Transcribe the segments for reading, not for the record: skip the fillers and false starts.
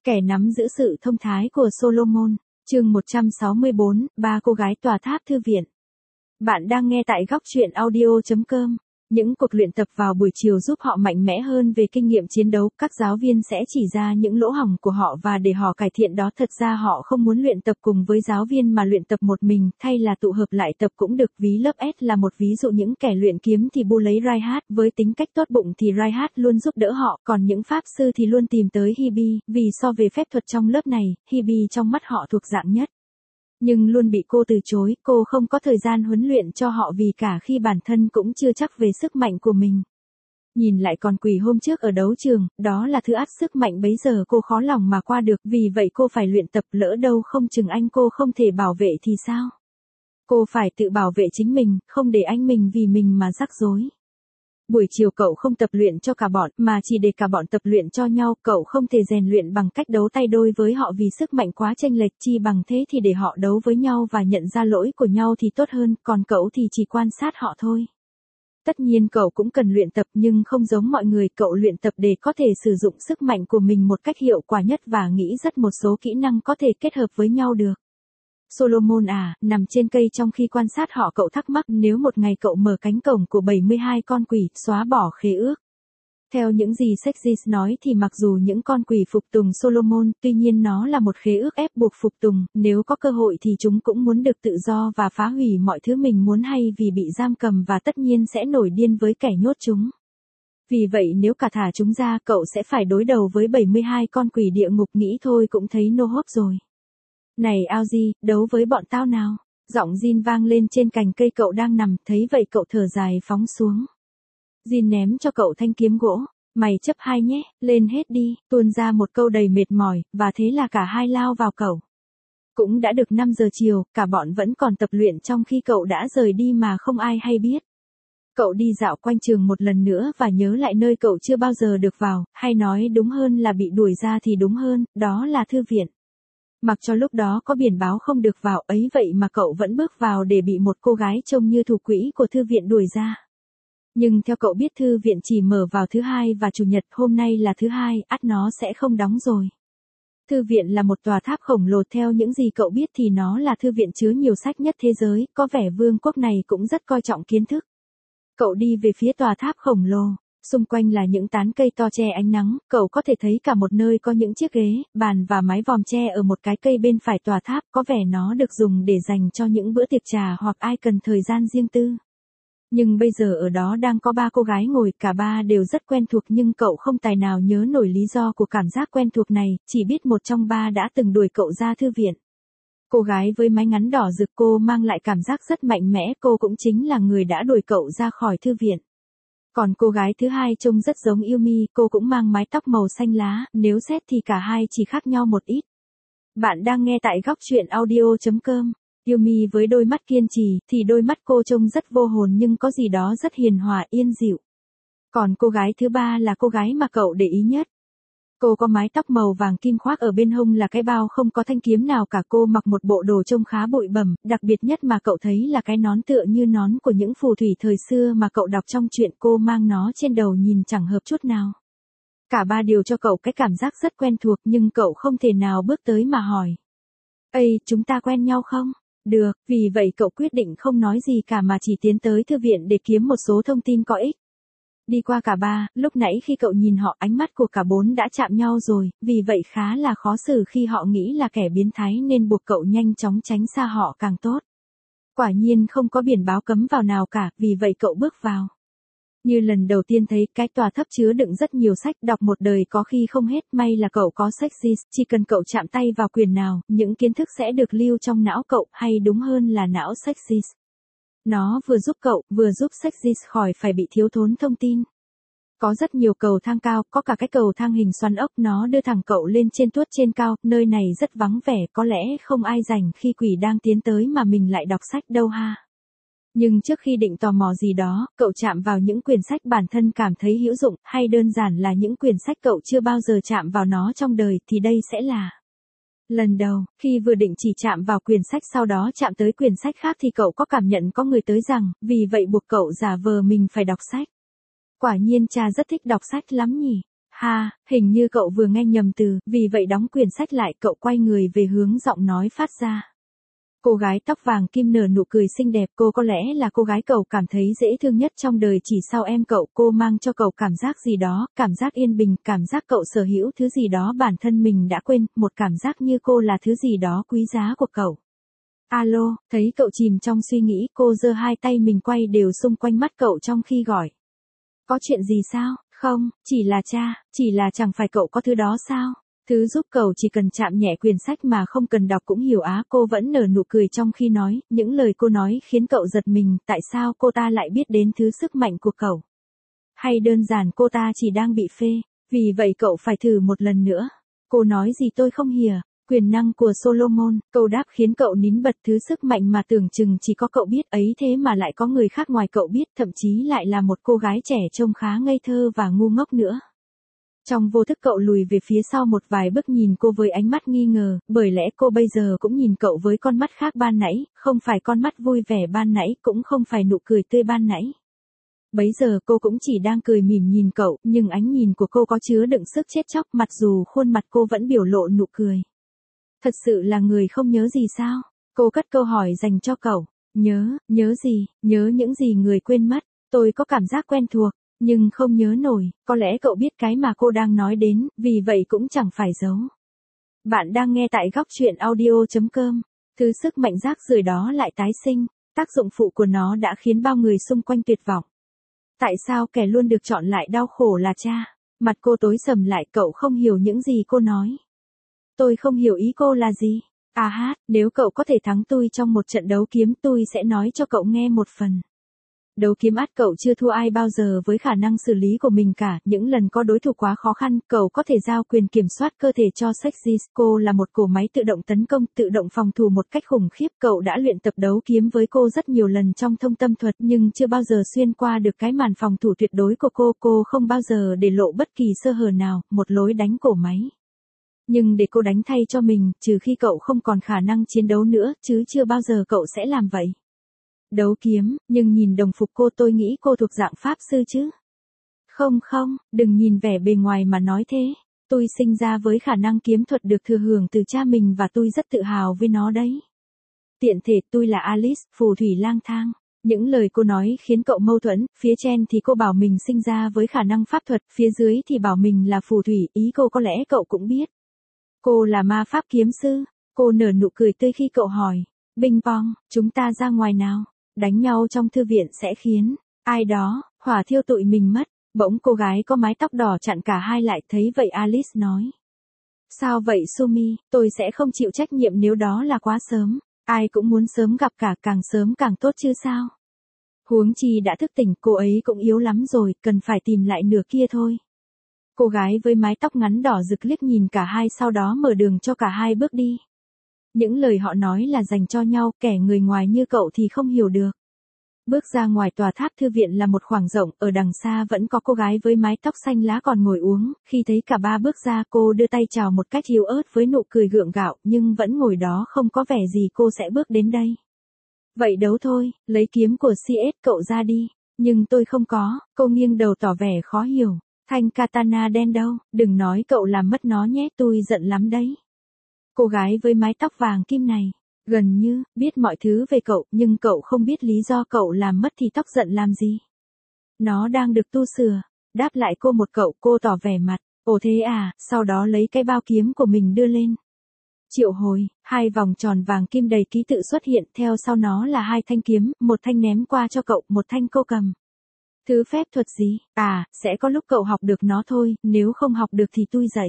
Kẻ nắm giữ sự thông thái của Solomon, chương 164, ba cô gái tòa tháp thư viện. Bạn đang nghe tại góc truyện audio.com. Những cuộc luyện tập vào buổi chiều giúp họ mạnh mẽ hơn về kinh nghiệm chiến đấu, các giáo viên sẽ chỉ ra những lỗ hổng của họ và để họ cải thiện đó. Thật ra họ không muốn luyện tập cùng với giáo viên mà luyện tập một mình, thay là tụ hợp lại tập cũng được. Ví lớp S là một ví dụ. Những kẻ luyện kiếm thì bu lấy Reinhardt, với tính cách tốt bụng thì Reinhardt luôn giúp đỡ họ, còn những pháp sư thì luôn tìm tới Hebe, vì so về phép thuật trong lớp này, Hebe trong mắt họ thuộc dạng nhất. Nhưng luôn bị cô từ chối, cô không có thời gian huấn luyện cho họ vì cả khi bản thân cũng chưa chắc về sức mạnh của mình. Nhìn lại con quỷ hôm trước ở đấu trường, đó là thứ ắt sức mạnh bấy giờ cô khó lòng mà qua được, vì vậy cô phải luyện tập, lỡ đâu không chừng anh cô không thể bảo vệ thì sao? Cô phải tự bảo vệ chính mình, không để anh mình vì mình mà rắc rối. Buổi chiều cậu không tập luyện cho cả bọn, mà chỉ để cả bọn tập luyện cho nhau. Cậu không thể rèn luyện bằng cách đấu tay đôi với họ vì sức mạnh quá chênh lệch, chi bằng thế thì để họ đấu với nhau và nhận ra lỗi của nhau thì tốt hơn, còn cậu thì chỉ quan sát họ thôi. Tất nhiên cậu cũng cần luyện tập nhưng không giống mọi người, cậu luyện tập để có thể sử dụng sức mạnh của mình một cách hiệu quả nhất và nghĩ rất một số kỹ năng có thể kết hợp với nhau được. Solomon nằm trên cây trong khi quan sát họ, cậu thắc mắc nếu một ngày cậu mở cánh cổng của 72 con quỷ, xóa bỏ khế ước. Theo những gì Sexis nói thì mặc dù những con quỷ phục tùng Solomon, tuy nhiên nó là một khế ước ép buộc phục tùng, nếu có cơ hội thì chúng cũng muốn được tự do và phá hủy mọi thứ mình muốn hay vì bị giam cầm và tất nhiên sẽ nổi điên với kẻ nhốt chúng. Vì vậy nếu cả thả chúng ra, cậu sẽ phải đối đầu với 72 con quỷ địa ngục, nghĩ thôi cũng thấy no hope rồi. Này Aoji, đấu với bọn tao nào. Giọng Jin vang lên trên cành cây cậu đang nằm, thấy vậy cậu thở dài phóng xuống. Jin ném cho cậu thanh kiếm gỗ. Mày chấp hai nhé, lên hết đi, tuôn ra một câu đầy mệt mỏi, và thế là cả hai lao vào cậu. Cũng đã được 5 giờ chiều, cả bọn vẫn còn tập luyện trong khi cậu đã rời đi mà không ai hay biết. Cậu đi dạo quanh trường một lần nữa và nhớ lại nơi cậu chưa bao giờ được vào, hay nói đúng hơn là bị đuổi ra thì đúng hơn, đó là thư viện. Mặc cho lúc đó có biển báo không được vào ấy vậy mà cậu vẫn bước vào để bị một cô gái trông như thủ quỹ của thư viện đuổi ra. Nhưng theo cậu biết thư viện chỉ mở vào thứ Hai và Chủ nhật, hôm nay là thứ Hai, ắt nó sẽ không đóng rồi. Thư viện là một tòa tháp khổng lồ, theo những gì cậu biết thì nó là thư viện chứa nhiều sách nhất thế giới, có vẻ vương quốc này cũng rất coi trọng kiến thức. Cậu đi về phía tòa tháp khổng lồ. Xung quanh là những tán cây to che ánh nắng, cậu có thể thấy cả một nơi có những chiếc ghế, bàn và mái vòm tre ở một cái cây bên phải tòa tháp, có vẻ nó được dùng để dành cho những bữa tiệc trà hoặc ai cần thời gian riêng tư. Nhưng bây giờ ở đó đang có ba cô gái ngồi, cả ba đều rất quen thuộc nhưng cậu không tài nào nhớ nổi lý do của cảm giác quen thuộc này, chỉ biết một trong ba đã từng đuổi cậu ra thư viện. Cô gái với mái ngắn đỏ rực, cô mang lại cảm giác rất mạnh mẽ, cô cũng chính là người đã đuổi cậu ra khỏi thư viện. Còn cô gái thứ hai trông rất giống Yumi, cô cũng mang mái tóc màu xanh lá, nếu xét thì cả hai chỉ khác nhau một ít. Bạn đang nghe tại góc truyện audio.com. Yumi với đôi mắt kiên trì, thì đôi mắt cô trông rất vô hồn nhưng có gì đó rất hiền hòa yên dịu. Còn cô gái thứ ba là cô gái mà cậu để ý nhất. Cô có mái tóc màu vàng kim, khoác ở bên hông là cái bao không có thanh kiếm nào cả, cô mặc một bộ đồ trông khá bụi bẩm, đặc biệt nhất mà cậu thấy là cái nón tựa như nón của những phù thủy thời xưa mà cậu đọc trong truyện, cô mang nó trên đầu nhìn chẳng hợp chút nào. Cả ba đều cho cậu cái cảm giác rất quen thuộc nhưng cậu không thể nào bước tới mà hỏi. Ây, chúng ta quen nhau không? Được, vì vậy cậu quyết định không nói gì cả mà chỉ tiến tới thư viện để kiếm một số thông tin có ích. Đi qua cả ba, lúc nãy khi cậu nhìn họ ánh mắt của cả bốn đã chạm nhau rồi, vì vậy khá là khó xử khi họ nghĩ là kẻ biến thái nên buộc cậu nhanh chóng tránh xa họ càng tốt. Quả nhiên không có biển báo cấm vào nào cả, vì vậy cậu bước vào. Như lần đầu tiên thấy, cái tòa tháp chứa đựng rất nhiều sách, đọc một đời có khi không hết, may là cậu có Sexis, chỉ cần cậu chạm tay vào quyển nào, những kiến thức sẽ được lưu trong não cậu, hay đúng hơn là não Sexis. Nó vừa giúp cậu, vừa giúp Sexis khỏi phải bị thiếu thốn thông tin. Có rất nhiều cầu thang cao, có cả cái cầu thang hình xoắn ốc, nó đưa thẳng cậu lên trên tuốt trên cao, nơi này rất vắng vẻ, có lẽ không ai rảnh khi quỷ đang tiến tới mà mình lại đọc sách đâu ha. Nhưng trước khi định tò mò gì đó, cậu chạm vào những quyển sách bản thân cảm thấy hữu dụng, hay đơn giản là những quyển sách cậu chưa bao giờ chạm vào nó trong đời, thì đây sẽ là lần đầu. Khi vừa định chỉ chạm vào quyển sách sau đó chạm tới quyển sách khác thì cậu có cảm nhận có người tới rằng, vì vậy buộc cậu giả vờ mình phải đọc sách. Quả nhiên cha rất thích đọc sách lắm nhỉ. Ha, hình như cậu vừa nghe nhầm từ, vì vậy đóng quyển sách lại, cậu quay người về hướng giọng nói phát ra. Cô gái tóc vàng kim nở nụ cười xinh đẹp, cô có lẽ là cô gái cậu cảm thấy dễ thương nhất trong đời, chỉ sau em cậu, cô mang cho cậu cảm giác gì đó, cảm giác yên bình, cảm giác cậu sở hữu thứ gì đó bản thân mình đã quên, một cảm giác như cô là thứ gì đó quý giá của cậu. Alo, thấy cậu chìm trong suy nghĩ, cô giơ hai tay mình quay đều xung quanh mắt cậu trong khi gọi. Có chuyện gì sao? Không, chỉ là cha, chỉ là chẳng phải cậu có thứ đó sao? Thứ giúp cậu chỉ cần chạm nhẹ quyển sách mà không cần đọc cũng hiểu á. Cô vẫn nở nụ cười trong khi nói, những lời cô nói khiến cậu giật mình, tại sao cô ta lại biết đến thứ sức mạnh của cậu? Hay đơn giản cô ta chỉ đang bị phê, vì vậy cậu phải thử một lần nữa. Cô nói gì tôi không hiểu. Quyền năng của Solomon, câu đáp khiến cậu nín bật, thứ sức mạnh mà tưởng chừng chỉ có cậu biết ấy thế mà lại có người khác ngoài cậu biết, thậm chí lại là một cô gái trẻ trông khá ngây thơ và ngu ngốc nữa. Trong vô thức cậu lùi về phía sau một vài bước nhìn cô với ánh mắt nghi ngờ, bởi lẽ cô bây giờ cũng nhìn cậu với con mắt khác ban nãy, không phải con mắt vui vẻ ban nãy, cũng không phải nụ cười tươi ban nãy. Bấy giờ cô cũng chỉ đang cười mỉm nhìn cậu, nhưng ánh nhìn của cô có chứa đựng sức chết chóc, mặc dù khuôn mặt cô vẫn biểu lộ nụ cười. Thật sự là người không nhớ gì sao? Cô cất câu hỏi dành cho cậu. Nhớ gì, nhớ những gì người quên mất. Tôi có cảm giác quen thuộc, nhưng không nhớ nổi, có lẽ cậu biết cái mà cô đang nói đến, vì vậy cũng chẳng phải giấu. Bạn đang nghe tại góc truyện audio.com. Thứ sức mạnh rác rưởi đó lại tái sinh, tác dụng phụ của nó đã khiến bao người xung quanh tuyệt vọng. Tại sao kẻ luôn được chọn lại đau khổ là cha? Mặt cô tối sầm lại, cậu không hiểu những gì cô nói. Tôi không hiểu ý cô là gì. Nếu cậu có thể thắng tôi trong một trận đấu kiếm, tôi sẽ nói cho cậu nghe một phần. Đấu kiếm cậu chưa thua ai bao giờ với khả năng xử lý của mình cả, những lần có đối thủ quá khó khăn, cậu có thể giao quyền kiểm soát cơ thể cho Sexy. Cô là một cỗ máy tự động tấn công, tự động phòng thủ một cách khủng khiếp, cậu đã luyện tập đấu kiếm với cô rất nhiều lần trong thông tâm thuật nhưng chưa bao giờ xuyên qua được cái màn phòng thủ tuyệt đối của cô không bao giờ để lộ bất kỳ sơ hở nào, một lối đánh cổ máy. Nhưng để cô đánh thay cho mình, trừ khi cậu không còn khả năng chiến đấu nữa, chứ chưa bao giờ cậu sẽ làm vậy. Đấu kiếm, nhưng nhìn đồng phục cô tôi nghĩ cô thuộc dạng pháp sư chứ. Không, đừng nhìn vẻ bề ngoài mà nói thế. Tôi sinh ra với khả năng kiếm thuật được thừa hưởng từ cha mình và tôi rất tự hào với nó đấy. Tiện thể tôi là Alice, phù thủy lang thang. Những lời cô nói khiến cậu mâu thuẫn, phía trên thì cô bảo mình sinh ra với khả năng pháp thuật, phía dưới thì bảo mình là phù thủy, ý cô có lẽ cậu cũng biết. Cô là ma pháp kiếm sư. Cô nở nụ cười tươi khi cậu hỏi. Bing bong, chúng ta ra ngoài nào. Đánh nhau trong thư viện sẽ khiến ai đó hỏa thiêu tụi mình mất. Bỗng cô gái có mái tóc đỏ chặn cả hai lại, thấy vậy Alice nói. Sao vậy Sumi, tôi sẽ không chịu trách nhiệm nếu đó là quá sớm. Ai cũng muốn sớm gặp cả, càng sớm càng tốt chứ sao. Huống chi đã thức tỉnh, cô ấy cũng yếu lắm rồi, cần phải tìm lại nửa kia thôi. Cô gái với mái tóc ngắn đỏ rực liếc nhìn cả hai, sau đó mở đường cho cả hai bước đi. Những lời họ nói là dành cho nhau, kẻ người ngoài như cậu thì không hiểu được. Bước ra ngoài tòa tháp thư viện là một khoảng rộng, ở đằng xa vẫn có cô gái với mái tóc xanh lá còn ngồi uống, khi thấy cả ba bước ra cô đưa tay chào một cách yếu ớt với nụ cười gượng gạo, nhưng vẫn ngồi đó không có vẻ gì cô sẽ bước đến đây. Vậy đấu thôi, lấy kiếm của CS cậu ra đi, nhưng tôi không có, cô nghiêng đầu tỏ vẻ khó hiểu. Thanh katana đen đâu, đừng nói cậu làm mất nó nhé, tôi giận lắm đấy. Cô gái với mái tóc vàng kim này, gần như, biết mọi thứ về cậu, nhưng cậu không biết lý do cậu làm mất thì tóc giận làm gì. Nó đang được tu sửa, đáp lại cô một cậu, cô tỏ vẻ mặt, ồ thế à, sau đó lấy cái bao kiếm của mình đưa lên. Triệu hồi, hai vòng tròn vàng kim đầy ký tự xuất hiện, theo sau nó là hai thanh kiếm, một thanh ném qua cho cậu, một thanh cô cầm. Thứ phép thuật gì? Sẽ có lúc cậu học được nó thôi, nếu không học được thì tôi dạy.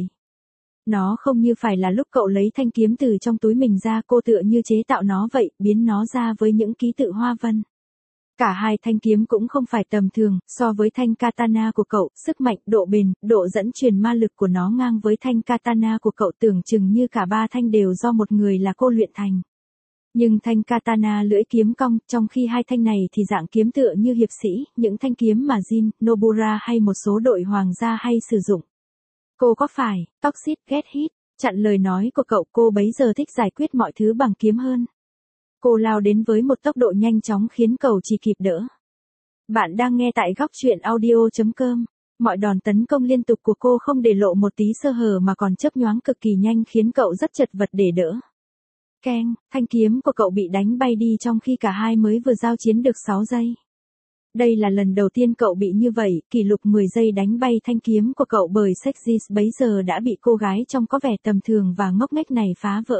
Nó không như phải là lúc cậu lấy thanh kiếm từ trong túi mình ra, cô tựa như chế tạo nó vậy, biến nó ra với những ký tự hoa văn. Cả hai thanh kiếm cũng không phải tầm thường, so với thanh katana của cậu, sức mạnh, độ bền, độ dẫn truyền ma lực của nó ngang với thanh katana của cậu, tưởng chừng như cả ba thanh đều do một người là cô luyện thành. Nhưng thanh katana lưỡi kiếm cong, trong khi hai thanh này thì dạng kiếm tựa như hiệp sĩ, những thanh kiếm mà Jin, Nobura hay một số đội hoàng gia hay sử dụng. Cô có phải, toxic get hit, chặn lời nói của cậu, cô bấy giờ thích giải quyết mọi thứ bằng kiếm hơn. Cô lao đến với một tốc độ nhanh chóng khiến cậu chỉ kịp đỡ. Bạn đang nghe tại góc truyện audio.com. Mọi đòn tấn công liên tục của cô không để lộ một tí sơ hở mà còn chớp nhoáng cực kỳ nhanh khiến cậu rất chật vật để đỡ. Keng, thanh kiếm của cậu bị đánh bay đi trong khi cả hai mới vừa giao chiến được 6 giây. Đây là lần đầu tiên cậu bị như vậy, kỷ lục 10 giây đánh bay thanh kiếm của cậu bởi Sexy bấy giờ đã bị cô gái trông có vẻ tầm thường và ngốc nghếch này phá vỡ.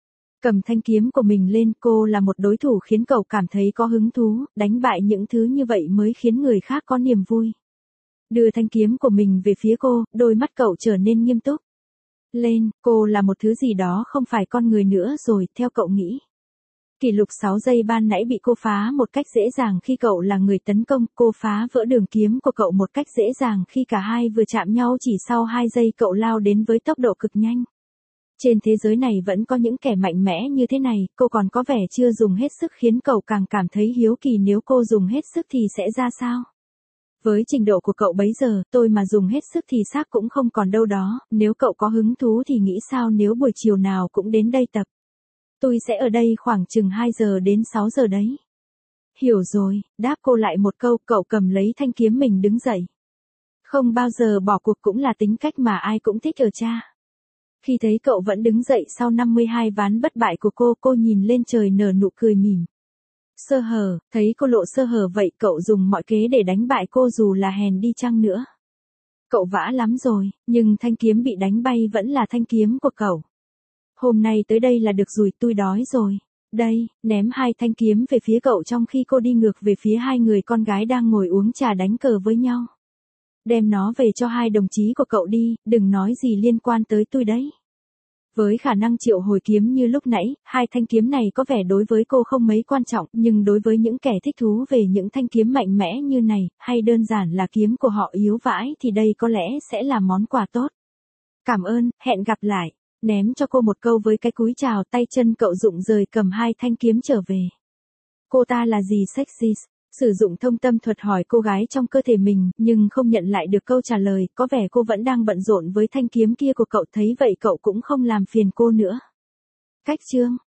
Cầm thanh kiếm của mình lên, cô là một đối thủ khiến cậu cảm thấy có hứng thú, đánh bại những thứ như vậy mới khiến người khác có niềm vui. Đưa thanh kiếm của mình về phía cô, đôi mắt cậu trở nên nghiêm túc. Lên, cô là một thứ gì đó không phải con người nữa rồi, theo cậu nghĩ. Kỷ lục 6 giây ban nãy bị cô phá một cách dễ dàng khi cậu là người tấn công, cô phá vỡ đường kiếm của cậu một cách dễ dàng khi cả hai vừa chạm nhau chỉ sau 2 giây cậu lao đến với tốc độ cực nhanh. Trên thế giới này vẫn có những kẻ mạnh mẽ như thế này, cô còn có vẻ chưa dùng hết sức khiến cậu càng cảm thấy hiếu kỳ nếu cô dùng hết sức thì sẽ ra sao. Với trình độ của cậu bấy giờ, tôi mà dùng hết sức thì xác cũng không còn đâu đó, nếu cậu có hứng thú thì nghĩ sao nếu buổi chiều nào cũng đến đây tập. Tôi sẽ ở đây khoảng chừng 2 giờ đến 6 giờ đấy. Hiểu rồi, đáp cô lại một câu, cậu cầm lấy thanh kiếm mình đứng dậy. Không bao giờ bỏ cuộc cũng là tính cách mà ai cũng thích ở cha. Khi thấy cậu vẫn đứng dậy sau 52 ván bất bại của cô nhìn lên trời nở nụ cười mỉm. Sơ hở, thấy cô lộ sơ hở vậy cậu dùng mọi kế để đánh bại cô dù là hèn đi chăng nữa. Cậu vã lắm rồi, nhưng thanh kiếm bị đánh bay vẫn là thanh kiếm của cậu. Hôm nay tới đây là được rồi, tôi đói rồi. Đây, ném 2 thanh kiếm về phía cậu trong khi cô đi ngược về phía 2 người con gái đang ngồi uống trà đánh cờ với nhau. Đem nó về cho 2 đồng chí của cậu đi, đừng nói gì liên quan tới tôi đấy. Với khả năng triệu hồi kiếm như lúc nãy, 2 thanh kiếm này có vẻ đối với cô không mấy quan trọng, nhưng đối với những kẻ thích thú về những thanh kiếm mạnh mẽ như này, hay đơn giản là kiếm của họ yếu vãi thì đây có lẽ sẽ là món quà tốt. Cảm ơn, hẹn gặp lại. Ném cho cô một câu với cái cúi chào, tay chân cậu rụng rời cầm 2 thanh kiếm trở về. Cô ta là gì Sexy? Sử dụng thông tâm thuật hỏi cô gái trong cơ thể mình, nhưng không nhận lại được câu trả lời, có vẻ cô vẫn đang bận rộn với thanh kiếm kia của cậu, thấy vậy cậu cũng không làm phiền cô nữa. Cách chương